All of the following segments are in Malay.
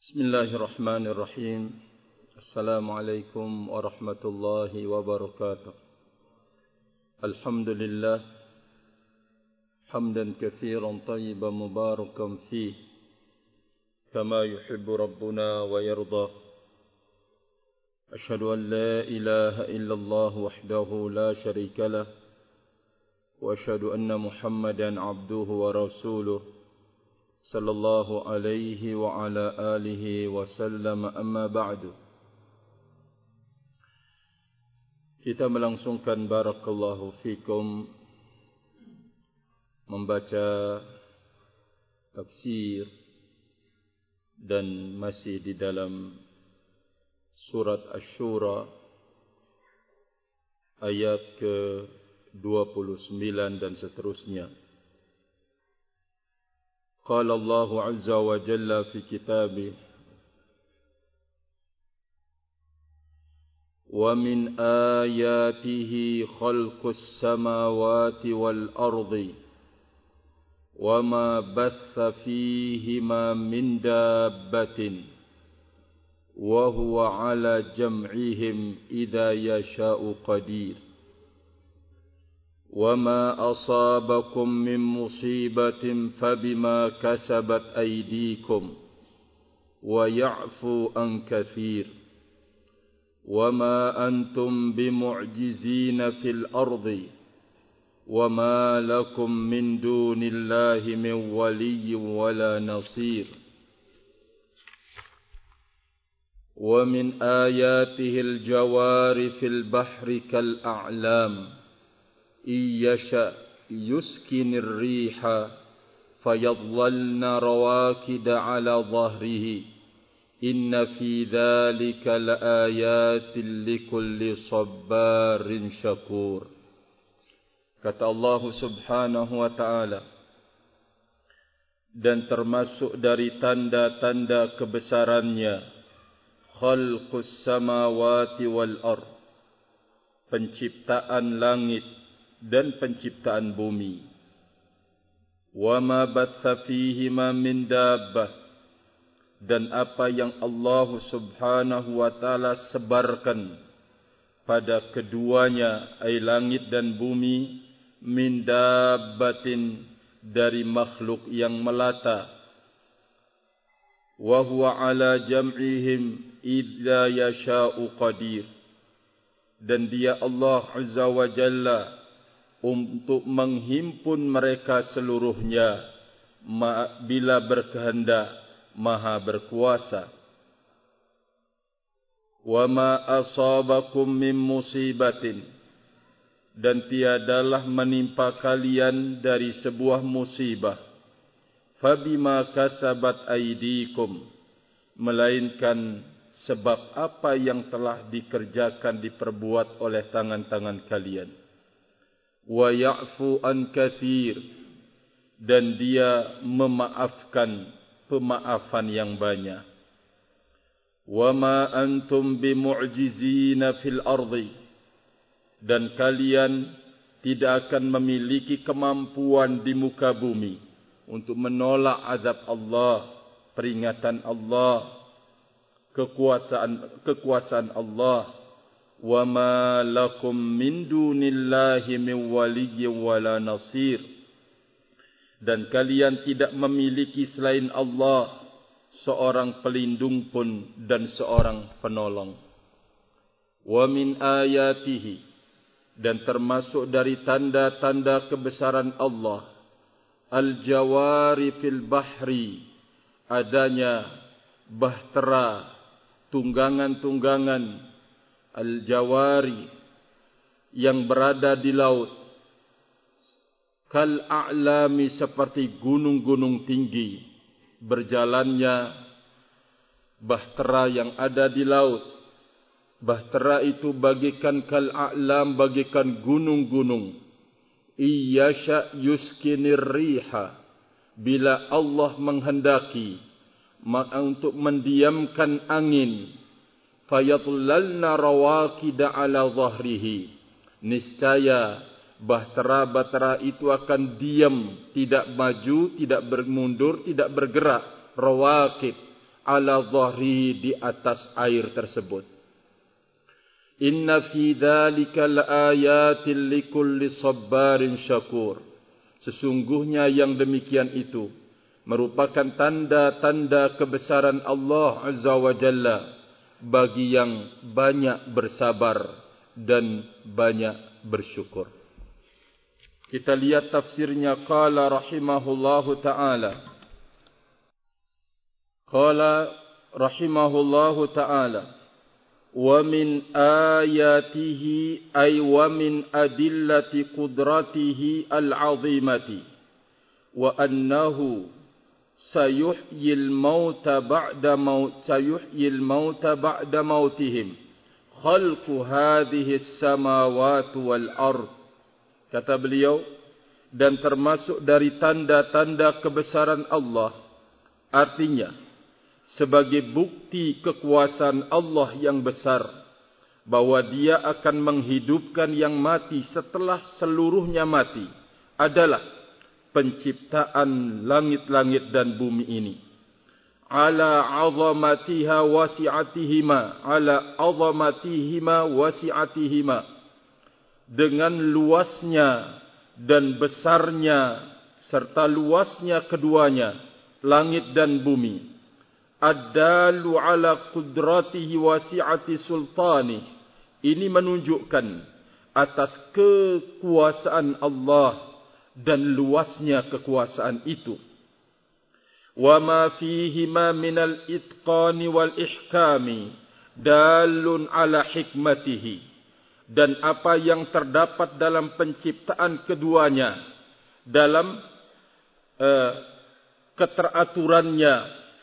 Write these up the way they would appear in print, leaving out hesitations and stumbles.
Bismillahirrahmanirrahim. Assalamualaikum warahmatullahi wabarakatuh. Alhamdulillah hamdan katsiran tayyiban mubarakan fih kama yuhibbu rabbuna wa yarda. Ashhadu an la ilaha illallah wahdahu la syarika lah wa ashhadu anna Muhammadan abduhu wa rasuluh sallallahu alaihi wa ala alihi wa sallam, amma ba'du. Kita melangsungkan barakallahu fikum membaca tafsir dan masih di dalam surat Asy-Syura ayat ke-29 dan seterusnya. قال الله عز وجل في كتابه ومن آياته خلق السماوات والأرض وما بث فيهما من دابة وهو على جمعهم إذا يشاء قدير وما أصابكم من مصيبة فبما كسبت أيديكم ويعفو عن كثير وما أنتم بمعجزين في الأرض وما لكم من دون الله من ولي ولا نصير ومن آياته الجوار في البحر كالأعلام إن يشأ يسكن الريح فيظللن رواكد على ظهره إن في ذلك لآيات لكل صبار شكور. Kata Allah Subhanahu wa ta'ala, dan termasuk dari tanda-tanda kebesarannya khalqus samawati wal ard, penciptaan langit dan penciptaan bumi. Wa ma batha fihima min dabbah, dan apa yang Allah Subhanahu wa taala sebarkan pada keduanya, ai langit dan bumi, min dabbatin, dari makhluk yang melata. Wa huwa ala jam'ihim idza yasha'u qadir, dan dia Allah Azza wa Jalla untuk menghimpun mereka seluruhnya bila berkehendak, maha berkuasa. Wa ma asabakum min musibatin, dan tiadalah menimpa kalian dari sebuah musibah, fabima kasabat aydikum, melainkan sebab apa yang telah dikerjakan, diperbuat oleh tangan-tangan kalian. Wa ya'fu an katsir, dan dia memaafkan pemaafan yang banyak. Wa ma antum bimu'jizina fil ardi, dan kalian tidak akan memiliki kemampuan di muka bumi untuk menolak azab Allah, peringatan Allah, kekuasaan Allah. Wa ma lakum min dunillahi min waliyyin wala nasir, dan kalian tidak memiliki selain Allah seorang pelindung pun dan seorang penolong. Wa min ayatihi, dan termasuk dari tanda-tanda kebesaran Allah, al-jawari fil bahri, adanya bahtera, tunggangan-tunggangan, al-jawari, yang berada di laut, kal a'lami, seperti gunung-gunung tinggi, berjalannya bahtera yang ada di laut. Bahtera itu bagikan kal a'lam, bagikan gunung-gunung. Iyasha yuskinir riha, bila Allah menghendaki untuk mendiamkan angin, fayatlalna rawakida ala zahrihi, niscaya bahtera-bahtera itu akan diam, tidak maju, tidak bermundur, tidak bergerak. Rawakid, ala dhahri, di atas air tersebut. Inna fi dzalika laayatin likulli sabbarin syakur. Sesungguhnya yang demikian itu merupakan tanda-tanda kebesaran Allah Azza wa Jalla bagi yang banyak bersabar dan banyak bersyukur. Kita lihat tafsirnya. Qala rahimahullahu ta'ala. Qala rahimahullahu ta'ala. Wa min ayatihi ay wa min adillati qudratihi al-azimati wa annahu sayuhyil mauta ba'da mautihim khalqu hadhihi as-samawati wal ard. Kata beliau, dan termasuk dari tanda-tanda kebesaran Allah, artinya sebagai bukti kekuasaan Allah yang besar, bahwa Dia akan menghidupkan yang mati setelah seluruhnya mati, adalah penciptaan langit-langit dan bumi ini. Ala azamatiha wasi'atihima, dengan luasnya dan besarnya serta luasnya keduanya, langit dan bumi. Ad-dalu ala qudratihi wasi'ati sultani, ini menunjukkan atas kekuasaan Allah dan luasnya kekuasaan itu. Wa ma fihi ma minal itqani wal ihkami dalun ala hikmatihi, dan apa yang terdapat dalam penciptaan keduanya, dalam keteraturannya,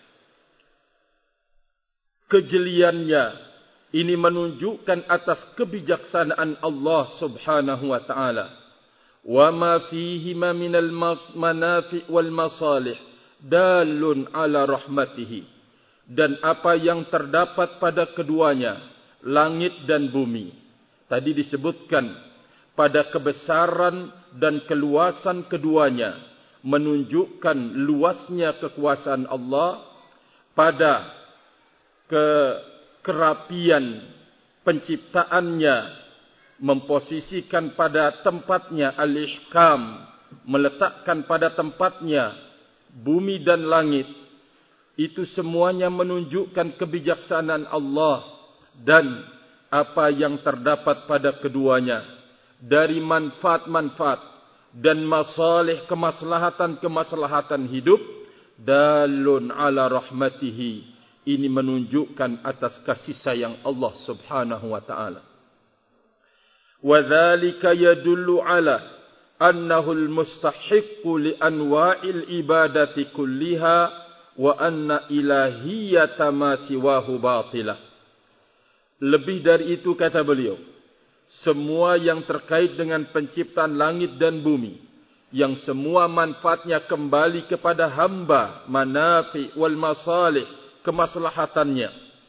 kejeliannya, ini menunjukkan atas kebijaksanaan Allah Subhanahu wa taala. Wa ma fihi ma minal manafi' wal masalih dalun ala rahmatihi, dan apa yang terdapat pada keduanya, langit dan bumi, tadi disebutkan pada kebesaran dan keluasan keduanya, menunjukkan luasnya kekuasaan Allah, pada kerapian penciptaannya, memposisikan pada tempatnya al-ihkam, meletakkan pada tempatnya bumi dan langit. Itu semuanya menunjukkan kebijaksanaan Allah dan apa yang terdapat pada keduanya dari manfaat-manfaat dan masalih, kemaslahatan-kemaslahatan hidup. Dalun ala rahmatihi, ini menunjukkan atas kasih sayang Allah Subhanahu wa ta'ala. Wa dzalika yadullu ala annahu al-mustahiqqu li anwa'il ibadati kulliha wa anna ilahiyyata ma siwahu batilah. Lebih dari itu, kata beliau, semua yang terkait dengan penciptaan langit dan bumi, yang semua manfaatnya kembali kepada hamba, manafi wal masalih, kemaslahatannya,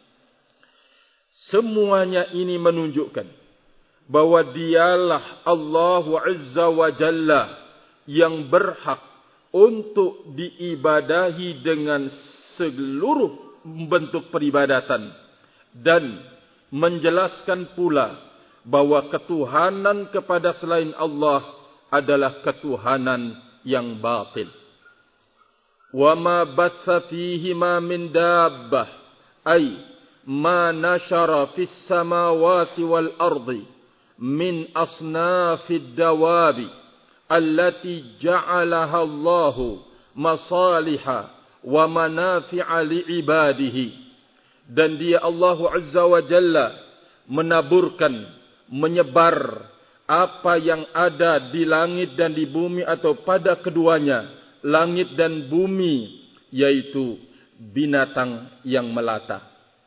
semuanya ini menunjukkan bahwa Dialah Allah Azza wa Jalla yang berhak untuk diibadahi dengan seluruh bentuk peribadatan, dan menjelaskan pula bahwa ketuhanan kepada selain Allah adalah ketuhanan yang batil. Wa ma batha fihi ma min dabbah ay ma nashara fis samawati wal ardi min asnafid dawabi allati ja'alaha Allahu masaliha wa manafi'a li'ibadihi. Dan Dia Allah Azza wa Jalla menaburkan, menyebar apa yang ada di langit dan di bumi, atau pada keduanya, langit dan bumi, yaitu binatang yang melata.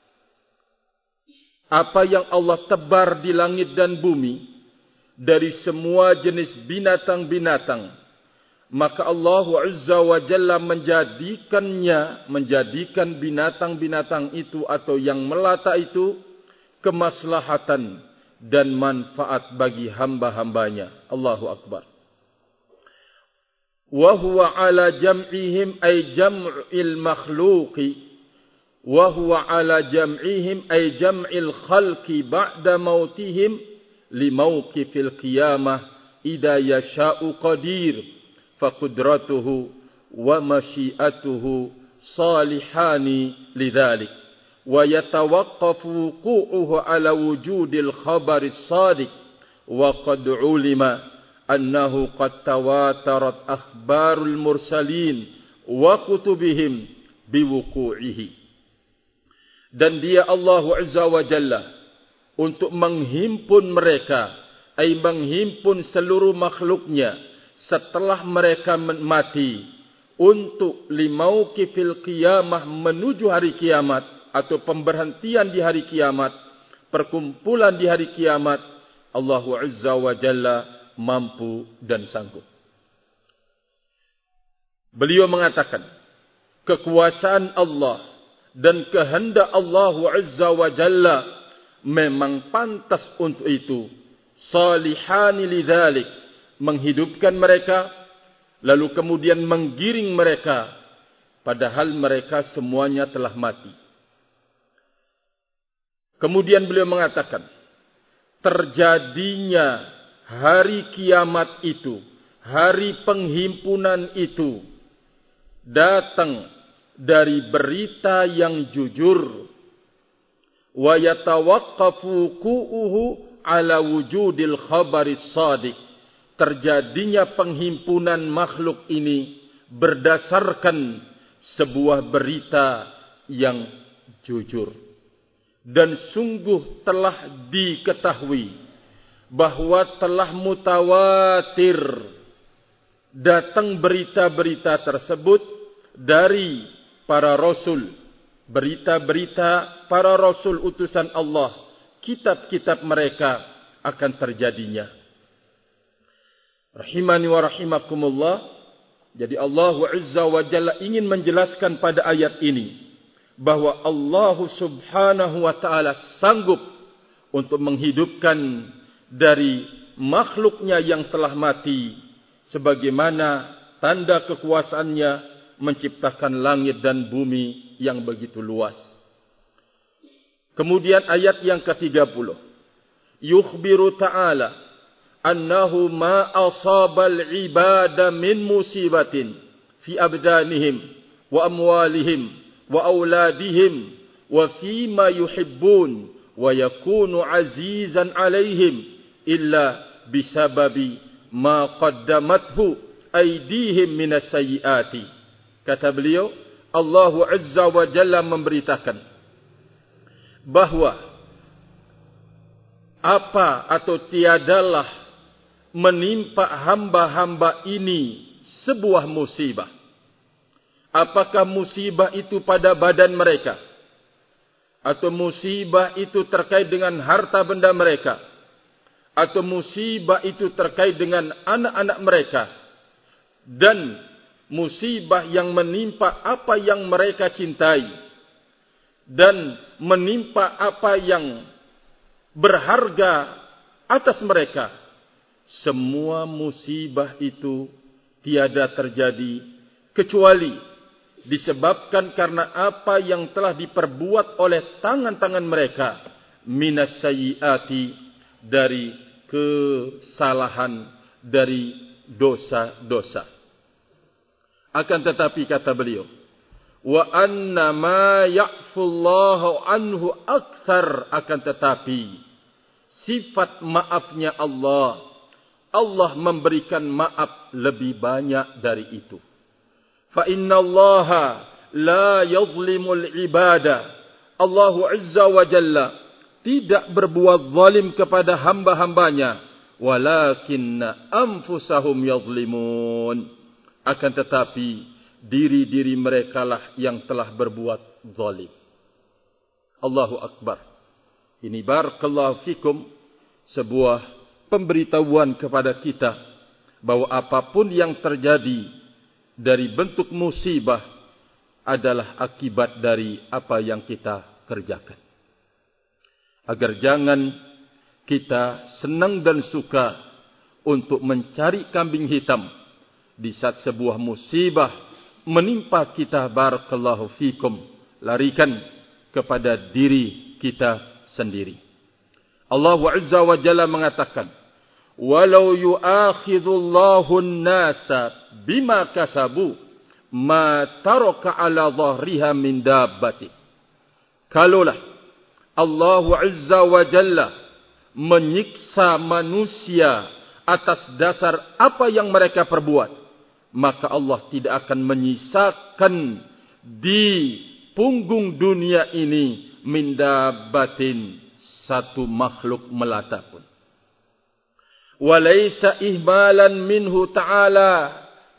Apa yang Allah tebar di langit dan bumi dari semua jenis binatang-binatang, maka Allah Azza wa Jalla menjadikan binatang-binatang itu atau yang melata itu kemaslahatan dan manfaat bagi hamba-hambanya. Allahu Akbar. Wa huwa ala jam'ihim ay jam'il makhluqi wa huwa ala jam'ihim ay jam'il khalqi ba'da mautihim li mawqifil qiyamah idza yasha'u qadir fa qudratuhu wa masyiatuhu salihani lidzalik wa yatawaqqafu wuqu'uhu ala wujudil khabaris sadiq wa qad ulima annahu qad tawatarat akhbarul mursalin wa kutubihim biwuqu'ihi. Dan dia Allah Azza wa Jalla untuk menghimpun mereka, ay menghimpun seluruh makhluknya setelah mereka mati, untuk limauqifil qiyamah, menuju hari kiamat atau pemberhentian di hari kiamat, perkumpulan di hari kiamat. Allah Azza wa Jalla mampu dan sanggup. Beliau mengatakan, kekuasaan Allah dan kehendak Allah Azza wa Jalla memang pantas untuk itu. Salihani lidzalik, menghidupkan mereka lalu kemudian menggiring mereka padahal mereka semuanya telah mati. Kemudian beliau mengatakan, terjadinya hari kiamat itu, hari penghimpunan itu, datang dari berita yang jujur, wa yatawaqqafu qu'uhu ala wujudil khabaris shadiq, terjadinya penghimpunan makhluk ini berdasarkan sebuah berita yang jujur. Dan sungguh telah diketahui bahwa telah mutawatir datang berita-berita tersebut dari para rasul, berita-berita para rasul utusan Allah, kitab-kitab mereka akan terjadinya. Rahimani wa rahimakumullah. Jadi Allah Azza wa Jalla ingin menjelaskan pada ayat ini bahwa Allah Subhanahu wa ta'ala sanggup untuk menghidupkan dari makhluknya yang telah mati, sebagaimana tanda kekuasaannya menciptakan langit dan bumi yang begitu luas. Kemudian ayat yang ke-30. Yukhbiru ta'ala annahu ma asabal ibada min musibatin fi abdanihim wa amwalihim wa auladihim wa fima yuhibbun wa yakunu azizan alaihim illa bisababi ma qaddamathu aydihim minas sayyiati. Kata beliau, Allah Azza wa Jalla memberitakan bahwa apa atau tiadalah menimpa hamba-hamba ini sebuah musibah. Apakah musibah itu pada badan mereka, atau musibah itu terkait dengan harta benda mereka, atau musibah itu terkait dengan anak-anak mereka, dan musibah yang menimpa apa yang mereka cintai, dan menimpa apa yang berharga atas mereka, semua musibah itu tiada terjadi kecuali disebabkan karena apa yang telah diperbuat oleh tangan-tangan mereka, minas sayyiati, dari kesalahan, dari dosa-dosa. Akan tetapi kata beliau, wa anna ma ya'fullahu anhu akthar, akan tetapi sifat maafnya Allah, Allah memberikan maaf lebih banyak dari itu. Fa inna Allaha la yadhlimul ibada, Allah Azza wa Jalla tidak berbuat zalim kepada hamba-hambanya, walakinna anfusahum yadhlimun, akan tetapi diri-diri merekalah yang telah berbuat zalim. Allahu Akbar. Ini barakallahu fikum sebuah pemberitahuan kepada kita bahwa apapun yang terjadi dari bentuk musibah adalah akibat dari apa yang kita kerjakan. Agar jangan kita senang dan suka untuk mencari kambing hitam di saat sebuah musibah menimpa kita, barakallahu fikum, larikan kepada diri kita sendiri. Allah Azza wa Jalla mengatakan, "Walau yu'akhidullahu an-nasa bima kasabu, ma taraka 'ala dhahriha min dabbati." Kalaulah Allah Azza wa Jalla menyiksa manusia atas dasar apa yang mereka perbuat, maka Allah tidak akan menyisakan di punggung dunia ini min dabbatin, satu makhluk melata pun. Walaysa ihmalan minhu ta'ala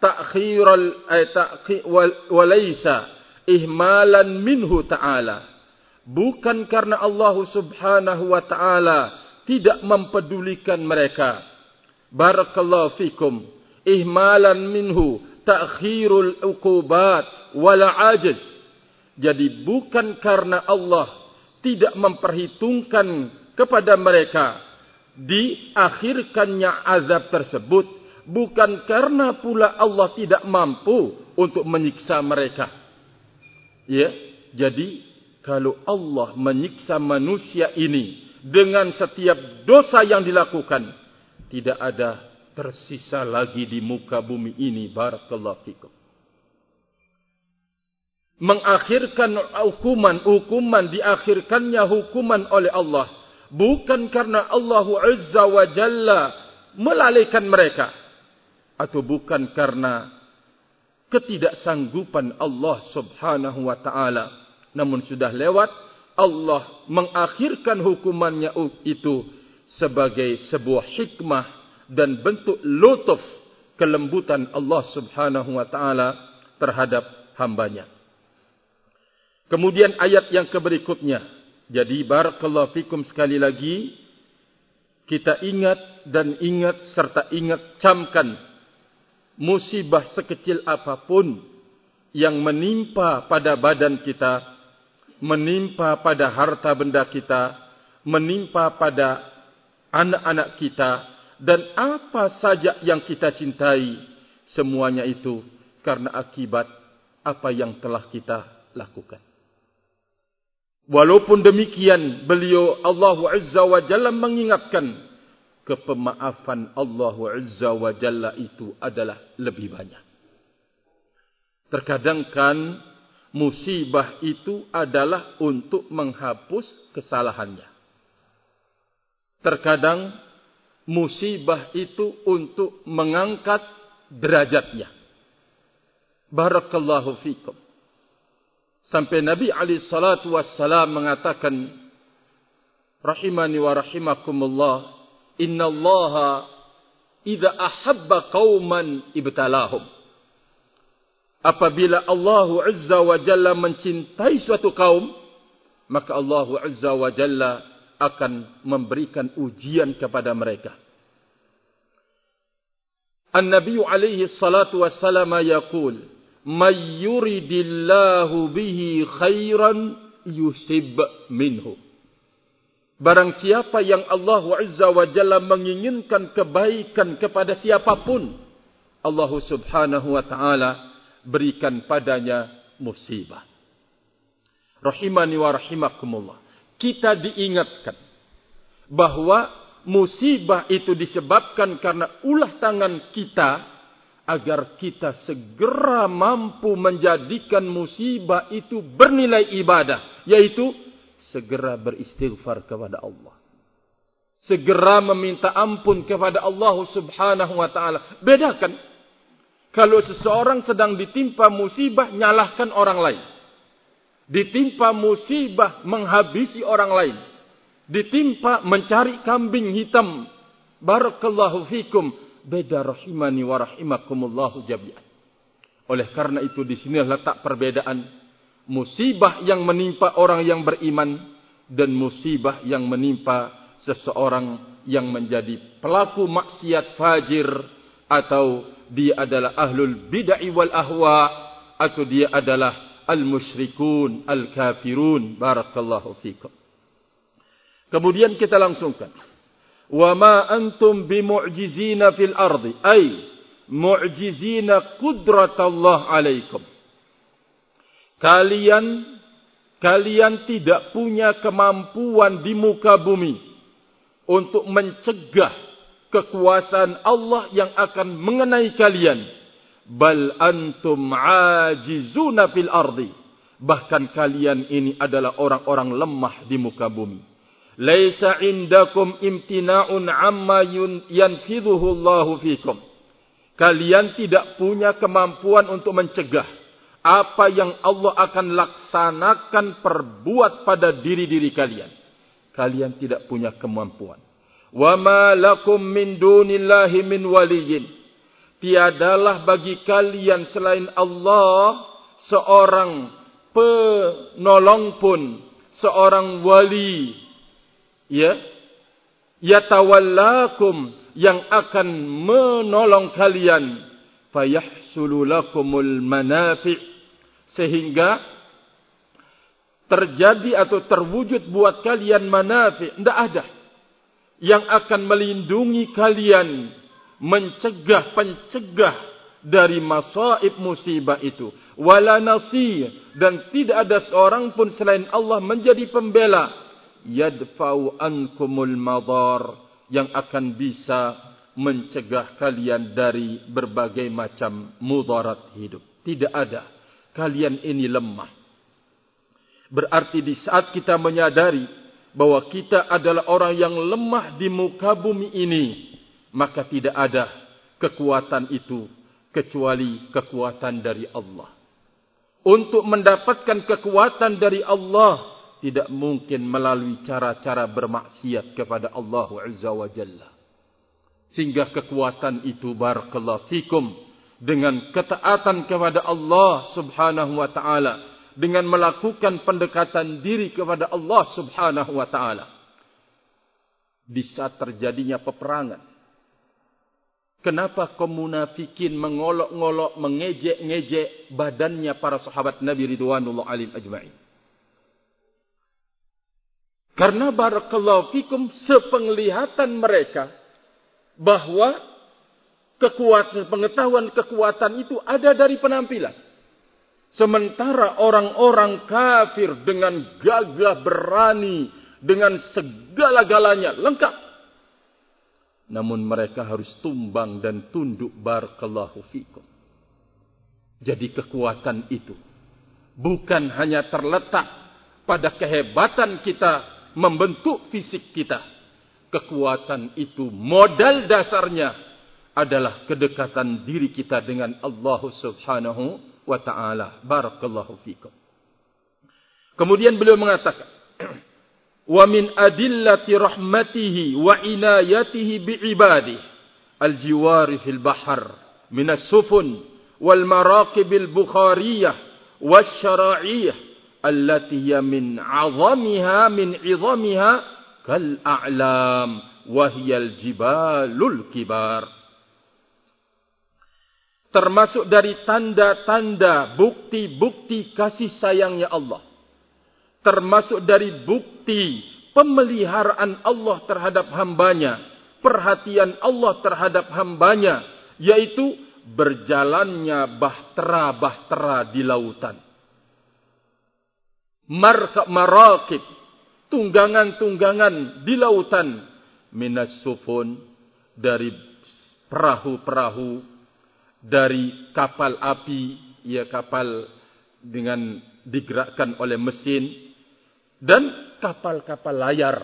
walaysa ihmalan minhu ta'ala, bukan karena Allah Subhanahu wa ta'ala tidak mempedulikan mereka. Barakallahu fikum. Ihmalan minhu ta'khirul uqubat wala ajiz. Jadi bukan karena Allah tidak memperhitungkan kepada mereka diakhirkannya azab tersebut, bukan karena pula Allah tidak mampu untuk menyiksa mereka. Ya, jadi kalau Allah menyiksa manusia ini dengan setiap dosa yang dilakukan, tidak ada tersisa lagi di muka bumi ini. Barakallahu fikum. Mengakhirkan hukuman diakhirkannya hukuman oleh Allah, bukan karena Allah Azza wa Jalla melalaikan mereka, atau bukan karena ketidaksanggupan Allah Subhanahu wa ta'ala, namun sudah lewat. Allah mengakhirkan hukumannya itu sebagai sebuah hikmah dan bentuk lutuf kelembutan Allah Subhanahu wa ta'ala terhadap hambanya. Kemudian ayat yang berikutnya. Jadi barakallahu fikum, sekali lagi kita ingat dan ingat serta camkan musibah sekecil apapun yang menimpa pada badan kita, menimpa pada harta benda kita, menimpa pada anak-anak kita, dan apa saja yang kita cintai, semuanya itu karena akibat apa yang telah kita lakukan. Walaupun demikian, beliau Allah Azza wa Jalla mengingatkan, kepemaafan Allah Azza wa Jalla itu adalah lebih banyak. Terkadang kan musibah itu adalah untuk menghapus kesalahannya. Terkadang musibah itu untuk mengangkat derajatnya. Barakallahu fikum. Sampai Nabi alaihi salatu wassalam mengatakan, rahimani wa rahimakumullah, innallaha idza ahabba qauman ibtalahum. Apabila Allah Azza wa Jalla mencintai suatu kaum, maka Allah Azza wa Jalla akan memberikan ujian kepada mereka. An-Nabi alaihi salatu wassalam yaqul, "May yuridillahu bihi khairan yusib minhu." Barang siapa yang Allah Azza wa Jalla menginginkan kebaikan kepada siapapun, Allah Subhanahu wa ta'ala berikan padanya musibah. Rahimani wa rahimakumullah. Kita diingatkan bahwa musibah itu disebabkan karena ulah tangan kita, agar kita segera mampu menjadikan musibah itu bernilai ibadah, yaitu segera beristighfar kepada Allah, segera meminta ampun kepada Allah Subhanahu wa ta'ala. Bedakan, kalau seseorang sedang ditimpa musibah, nyalahkan orang lain. Ditimpa musibah, menghabisi orang lain. Ditimpa mencari kambing hitam. Barakallahu fikum. Beda, rahimani wa rahimakumullahu jami'an. Oleh karena itu di sini letak perbedaan musibah yang menimpa orang yang beriman dan musibah yang menimpa seseorang yang menjadi pelaku maksiat fajir, atau dia adalah ahlul bid'ah wal ahwa, atau dia adalah al-musyrikun al-kafirun. Barakallahu fikum. Kemudian kita langsungkan, wa ma antum bimu'jizina fil ardi, ay mu'jizina qudratallah alaikum. Kalian kalian tidak punya kemampuan di muka bumi untuk mencegah kekuasaan Allah yang akan mengenai kalian. Bal antum ajizuna fil ardi. Bahkan kalian ini adalah orang-orang lemah di muka bumi. Laisa indakum imtina'un amma yanfidhuhu Allahu fikum. Kalian tidak punya kemampuan untuk mencegah apa yang Allah akan laksanakan perbuat pada diri-diri kalian. Kalian tidak punya kemampuan. Wa ma lakum min dunillahi min waliyyin. Tiadalah bagi kalian selain Allah seorang penolong pun, seorang wali, ya, yatawallakum, yang akan menolong kalian, fayahsulu lakumul manafi', sehingga terjadi atau terwujud buat kalian manafi'. Tidak ada yang akan melindungi kalian, pencegah dari masaib musibah itu. Wala nasir, dan tidak ada seorang pun selain Allah menjadi pembela. Yadfa'u ankumul madar, yang akan bisa mencegah kalian dari berbagai macam mudarat hidup. Tidak ada. Kalian ini lemah. Berarti di saat kita menyadari bahwa kita adalah orang yang lemah di muka bumi ini, maka tidak ada kekuatan itu kecuali kekuatan dari Allah. Untuk mendapatkan kekuatan dari Allah, tidak mungkin melalui cara-cara bermaksiat kepada Allah Azza wa Jalla. Sehingga kekuatan itu, barakallahu fikum, dengan ketaatan kepada Allah Subhanahu wa ta'ala, dengan melakukan pendekatan diri kepada Allah Subhanahu wa ta'ala, di saat terjadinya peperangan. Kenapa kaum munafikin mengolok-ngolok, mengejek-ngejek badannya para sahabat Nabi ridwanullah alaihim ajma'in? Karena barakallahu fikum, sepenglihatan mereka bahwa pengetahuan kekuatan itu ada dari penampilan. Sementara orang-orang kafir dengan gagah berani, dengan segala-galanya lengkap, namun mereka harus tumbang dan tunduk, barakallahu fikum. Jadi kekuatan itu bukan hanya terletak pada kehebatan kita membentuk fisik kita. Kekuatan itu modal dasarnya adalah kedekatan diri kita dengan Allah Subhanahu wa ta'ala. Barakallahu fikum. Kemudian beliau mengatakan, wa min adillati rahmatihi wa inayatihi bi'ibadihi al-jiwari fil bahr minas sufun wal maraqibil bukhariyah wasyara'iyah allati hiya min 'idhamiha kal a'lam wa hiyal jibalul kibar. Termasuk dari tanda-tanda, bukti-bukti kasih sayangnya Allah. Termasuk dari bukti pemeliharaan Allah terhadap hambanya, perhatian Allah terhadap hambanya, yaitu berjalannya bahtera-bahtera di lautan. Maraqib, tunggangan-tunggangan di lautan, minas sufun, dari perahu-perahu, dari kapal api, ya kapal dengan digerakkan oleh mesin, dan kapal-kapal layar.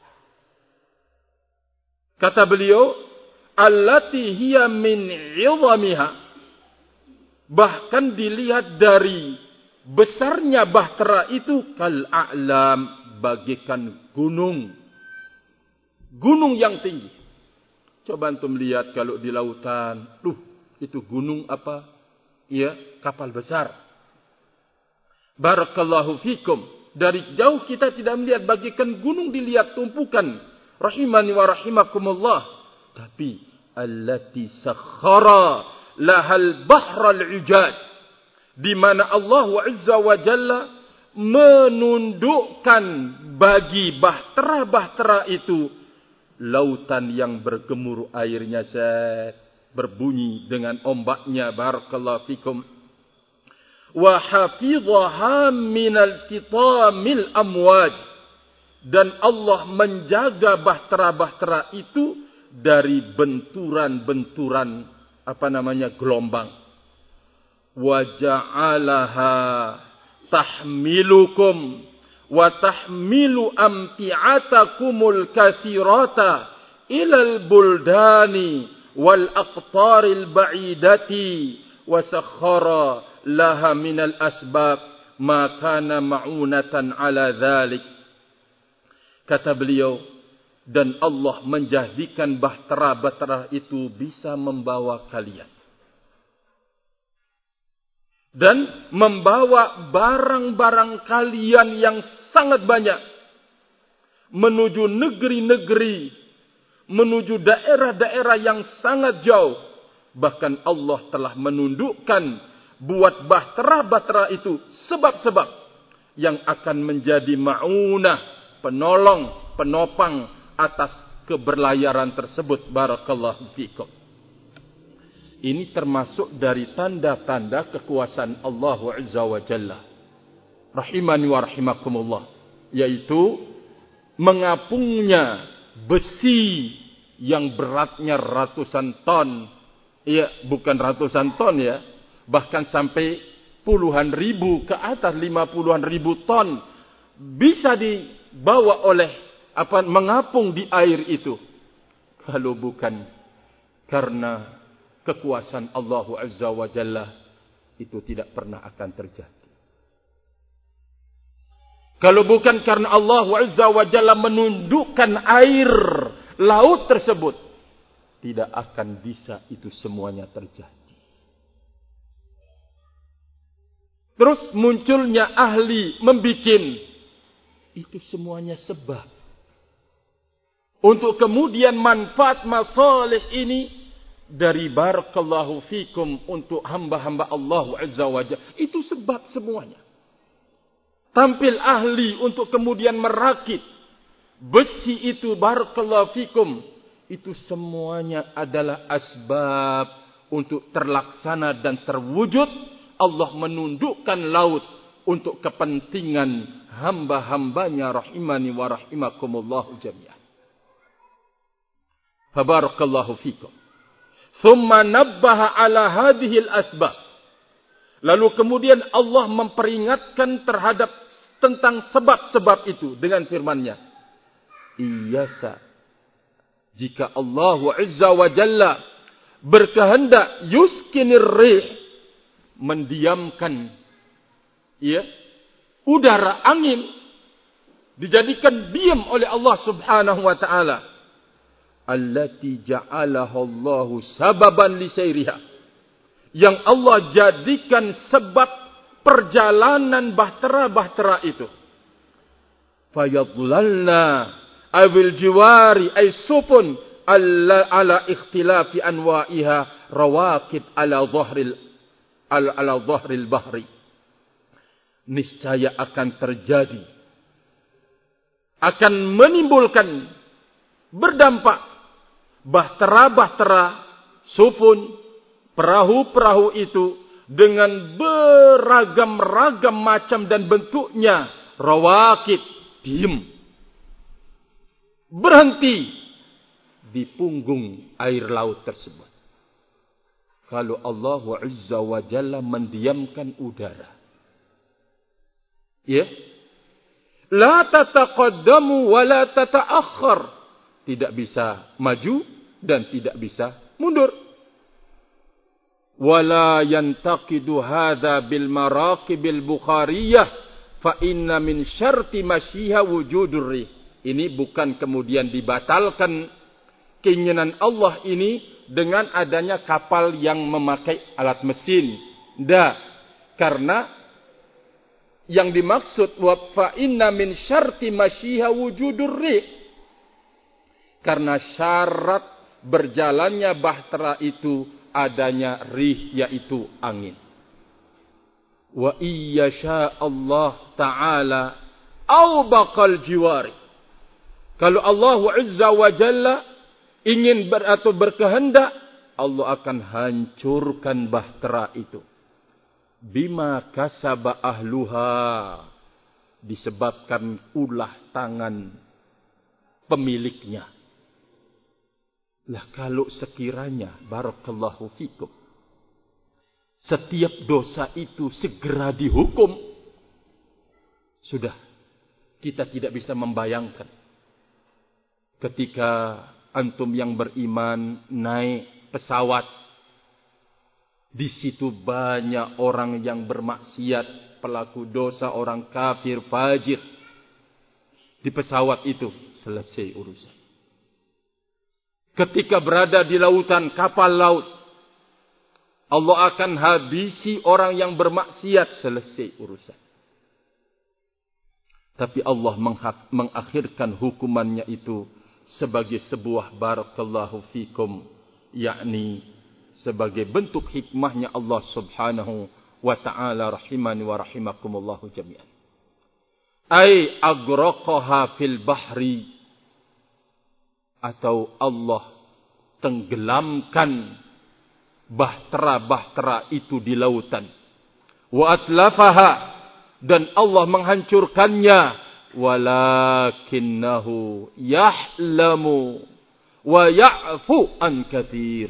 Kata beliau, allati hiya min 'idhamiha, bahkan dilihat dari besarnya bahtera itu, kal a'lam, bagaikan gunung. Gunung yang tinggi. Coba antum lihat kalau di lautan, itu gunung apa? Ya, kapal besar. Barakallahu fikum. Dari jauh kita tidak melihat bagaikan gunung, dilihat tumpukan. Rahimani wa rahimakumullah. Tapi allati sakhara lahal bahral ujad, di mana Allah Azza wa Jalla menundukkan bagi bahtera-bahtera itu lautan yang bergemuruh airnya, berbunyi dengan ombaknya. Barakallahu fikum. wa hafidhaha minal titamil amwaj, dan Allah menjaga bahtera-bahtera itu dari benturan-benturan gelombang. Wa ja'alaha tahmilukum wa tahmilu amti'atakumul katsirata ilal buldani wal aqtaril ba'idati wa sakhkhara laha minal asbab ma kana ma'unatan ala dhalik. Kata beliau, dan Allah menjadikan bahtera-bahtera itu bisa membawa kalian dan membawa barang-barang kalian yang sangat banyak menuju negeri-negeri, menuju daerah-daerah yang sangat jauh. Bahkan Allah telah menundukkan buat bahtera-bahtera itu sebab-sebab yang akan menjadi ma'unah, penolong, penopang atas keberlayaran tersebut. Barakallahu fikum. Ini termasuk dari tanda-tanda kekuasaan Allah Azza wa Jalla. Rahimani wa rahimakumullah. Yaitu mengapungnya besi yang beratnya ratusan ton. Ya, bukan ratusan ton ya. Bahkan sampai puluhan ribu ke atas, 50-an ribu ton. Bisa dibawa oleh mengapung di air itu. Kalau bukan karena kekuasaan Allah Azza wa Jalla, itu tidak pernah akan terjadi. Kalau bukan karena Allah Azza wa Jalla menundukkan air laut tersebut, tidak akan bisa itu semuanya terjadi. Terus munculnya ahli membikin, itu semuanya sebab. Untuk kemudian manfaat masalih ini dari barakallahu fikum untuk hamba-hamba Allah Azza wa Jalla. Itu sebab semuanya. Tampil ahli untuk kemudian merakit besi itu, barakallahu fikum. Itu semuanya adalah asbab untuk terlaksana dan terwujud. Allah menundukkan laut untuk kepentingan hamba-hambanya rahimani wa rahimakumullahu jami'an. Fabarakallahu fikum. Thumma nabbaha ala hadhil asbab. Lalu kemudian Allah memperingatkan terhadap tentang sebab-sebab itu dengan firman-Nya. Iyasa, jika Allah Azza wa Jalla berkehendak yuskinir rih, mendiamkan udara, angin, dijadikan diam oleh Allah Subhanahu wa taala. Allati ja'alaha Allahu sababan li sayriha, yang Allah jadikan sebab perjalanan bahtera-bahtera itu. Fayadlalna awil jiwari ay sufun ala ikhtilafi anwa'iha rawakid ala dhahril bahri. Niscaya akan terjadi, akan menimbulkan, berdampak bahtera-bahtera, sufun, perahu-perahu itu dengan beragam-ragam macam dan bentuknya. Rawakid, diem, berhenti di punggung air laut tersebut. Kalau Allah Azza wa Jalla mendiamkan udara, la tataqaddamu wa la tata'akhkhar, tidak bisa maju dan tidak bisa mundur. Wala yantaqidu hadza bil maraqibil bukhariyah fa inna min syarti masyiha wujudur rih. Ini bukan kemudian dibatalkan keinginan Allah ini dengan adanya kapal yang memakai alat mesin. Karena yang dimaksud wa fa inna min syarti masyiha wujudur rih, karena syarat berjalannya bahtera itu adanya rih, yaitu angin. Wa iyyasha Allah Ta'ala au baqal jiwari. Kalau Allah Azza wa Jalla ingin berkehendak, Allah akan hancurkan bahtera itu. bima kasaba ahluha, disebabkan ulah tangan pemiliknya. Lah kalau sekiranya, barakallahu fikum, setiap dosa itu segera dihukum, sudah kita tidak bisa membayangkan ketika antum yang beriman naik pesawat, di situ banyak orang yang bermaksiat, pelaku dosa, orang kafir, fajir. Di pesawat itu selesai urusan. Ketika berada di lautan, kapal laut, Allah akan habisi orang yang bermaksiat, selesai urusan. Tapi Allah mengakhirkan hukumannya itu sebagai sebuah barakallahu fikum, yakni sebagai bentuk hikmahnya Allah subhanahu wa ta'ala, rahimani wa rahimakumullahu jami'an. Ay agraqaha fil bahri, atau Allah tenggelamkan bahtera-bahtera itu di lautan. Wa atlafaha, dan Allah menghancurkannya. Walakinnahu yahlamu wa ya'fu an katsir.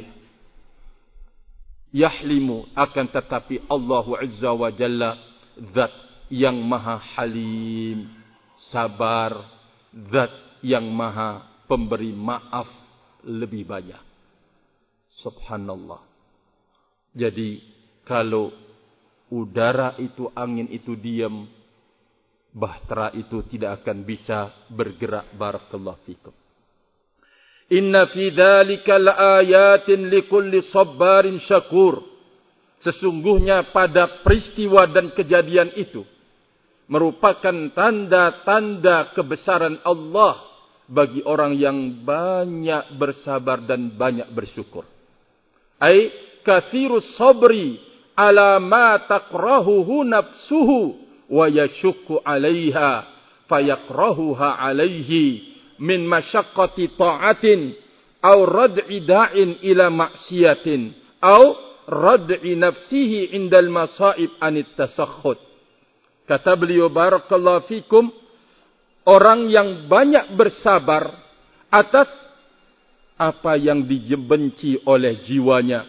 Yahlimu, akan tetapi Allah Azza wa Jalla zat yang maha halim, sabar, zat yang maha pemberi maaf lebih banyak. Subhanallah. Jadi kalau udara itu, angin itu diam, bahtera itu tidak akan bisa bergerak. Barakallahu fikum. Inna fi dzalika laayatin likulli sabarin syakur. Sesungguhnya pada peristiwa dan kejadian itu merupakan tanda-tanda kebesaran Allah bagi orang yang banyak bersabar dan banyak bersyukur. Ai katsirus sabri ala ma taqrahuhu nafsuhu wa yashukku 'alaiha fayakrahuha 'alaihi min masyaqqati ta'atin aw rad'i da'in ila maksiatin aw rad'i nafsihi indal masaib anit tasakhut. Kata beliau barakallahu fikum, orang yang banyak bersabar atas apa yang dibenci oleh jiwanya,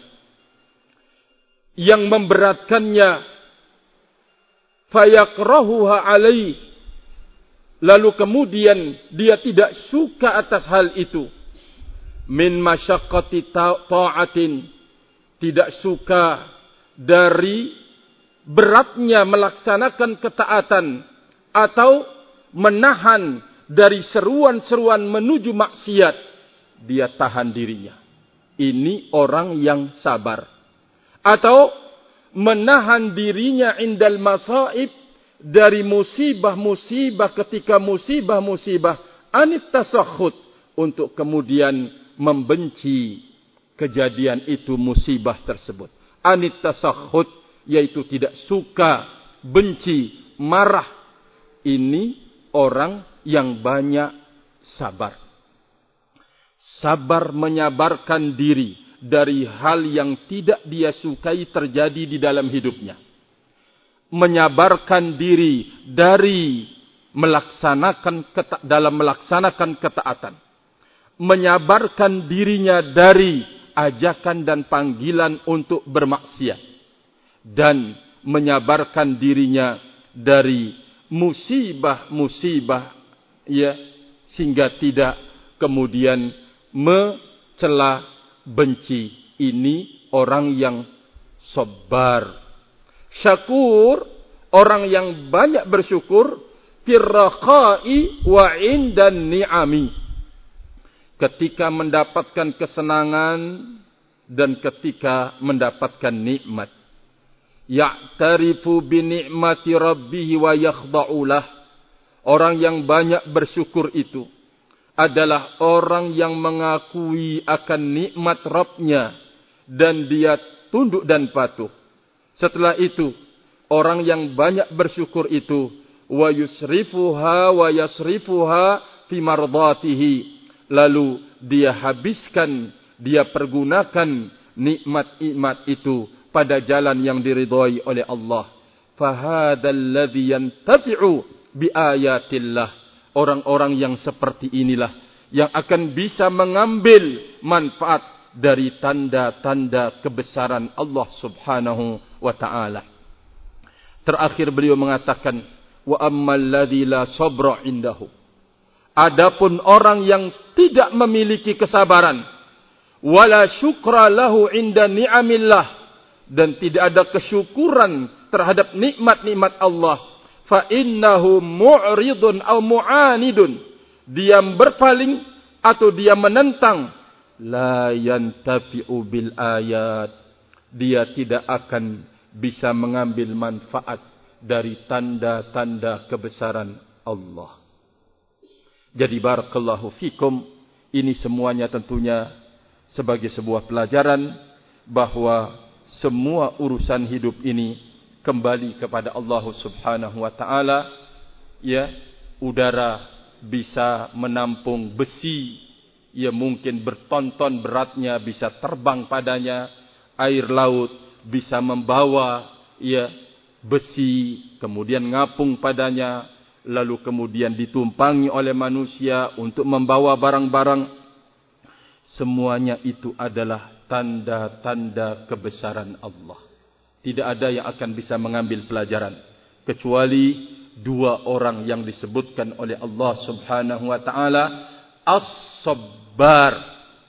yang memberatkannya, fayakrahuha alaih, lalu kemudian dia tidak suka atas hal itu, min masyaqqati ta'atin, tidak suka dari beratnya melaksanakan ketaatan, atau menahan dari seruan-seruan menuju maksiat, dia tahan dirinya. Ini orang yang sabar. Atau menahan dirinya indal masaib, dari musibah-musibah, ketika musibah-musibah, anit tasakhut, untuk kemudian membenci kejadian itu, musibah tersebut. Anit tasakhut, yaitu tidak suka, benci, marah. Ini orang yang banyak sabar. Sabar menyabarkan diri dari hal yang tidak dia sukai terjadi di dalam hidupnya. Menyabarkan diri dari dalam melaksanakan ketaatan. Menyabarkan dirinya dari ajakan dan panggilan untuk bermaksiat. Dan menyabarkan dirinya dari musibah-musibah, ya, sehingga tidak kemudian mencela, benci. Ini orang yang sabar. Syakur, orang yang banyak bersyukur, firraqai wa indan ni'ami, ketika mendapatkan kesenangan dan ketika mendapatkan nikmat. Ya'tarifu bi ni'mati rabbih wa yakhda'u lah. Orang yang banyak bersyukur itu adalah orang yang mengakui akan nikmat Rabbnya dan dia tunduk dan patuh. Setelah itu, orang yang banyak bersyukur itu wa yusrifuha wa yasrifuha fi mardatihi, lalu dia habiskan, dia pergunakan nikmat-nikmat itu pada jalan yang diridhai oleh Allah. Fahadzal ladzi yantafi'u biayatillah. Orang-orang yang seperti inilah yang akan bisa mengambil manfaat dari tanda-tanda kebesaran Allah Subhanahu wa taala. Terakhir beliau mengatakan, wa ammal ladzi la sabra indahu. Adapun orang yang tidak memiliki kesabaran, wala syukra lahu inda ni'amillah, dan tidak ada kesyukuran terhadap nikmat-nikmat Allah, fa innahu mu'ridun aw mu'anidun, dia berpaling atau dia menentang, la yantafi'u bil ayat, dia tidak akan bisa mengambil manfaat dari tanda-tanda kebesaran Allah. Jadi barakallahu fikum, ini semuanya tentunya sebagai sebuah pelajaran bahwa semua urusan hidup ini kembali kepada Allah Subhanahu wa taala. Ya, udara bisa menampung besi, ya mungkin bertonton beratnya bisa terbang padanya. Air laut bisa membawa ya besi, kemudian ngapung padanya, lalu kemudian ditumpangi oleh manusia untuk membawa barang-barang. Semuanya itu adalah tanda-tanda kebesaran Allah. Tidak ada yang akan bisa mengambil pelajaran kecuali dua orang yang disebutkan oleh Allah Subhanahu wa taala, as-sabbar.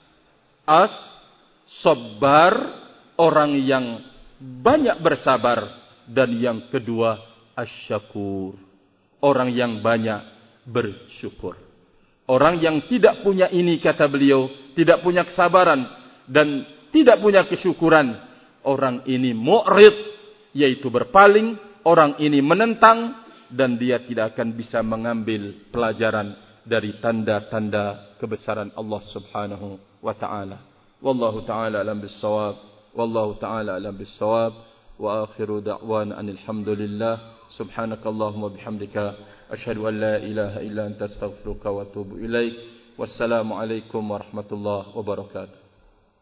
As-sabbar, orang yang banyak bersabar, dan yang kedua asy-syakur, orang yang banyak bersyukur. Orang yang tidak punya ini, kata beliau, tidak punya kesabaran dan tidak punya kesyukuran, orang ini mu'rid, yaitu berpaling, orang ini menentang, dan dia tidak akan bisa mengambil pelajaran dari tanda-tanda kebesaran Allah Subhanahu wa taala. Wallahu taala alam bis-shawab. Wallahu taala alam bis-shawab. Wa akhiru da'wana alhamdulillah. Subhanakallahumma bihamdika asyhadu an la ilaha illa anta astaghfiruka wa atubu ilaik. Wassalamu alaikum warahmatullahi wabarakatuh.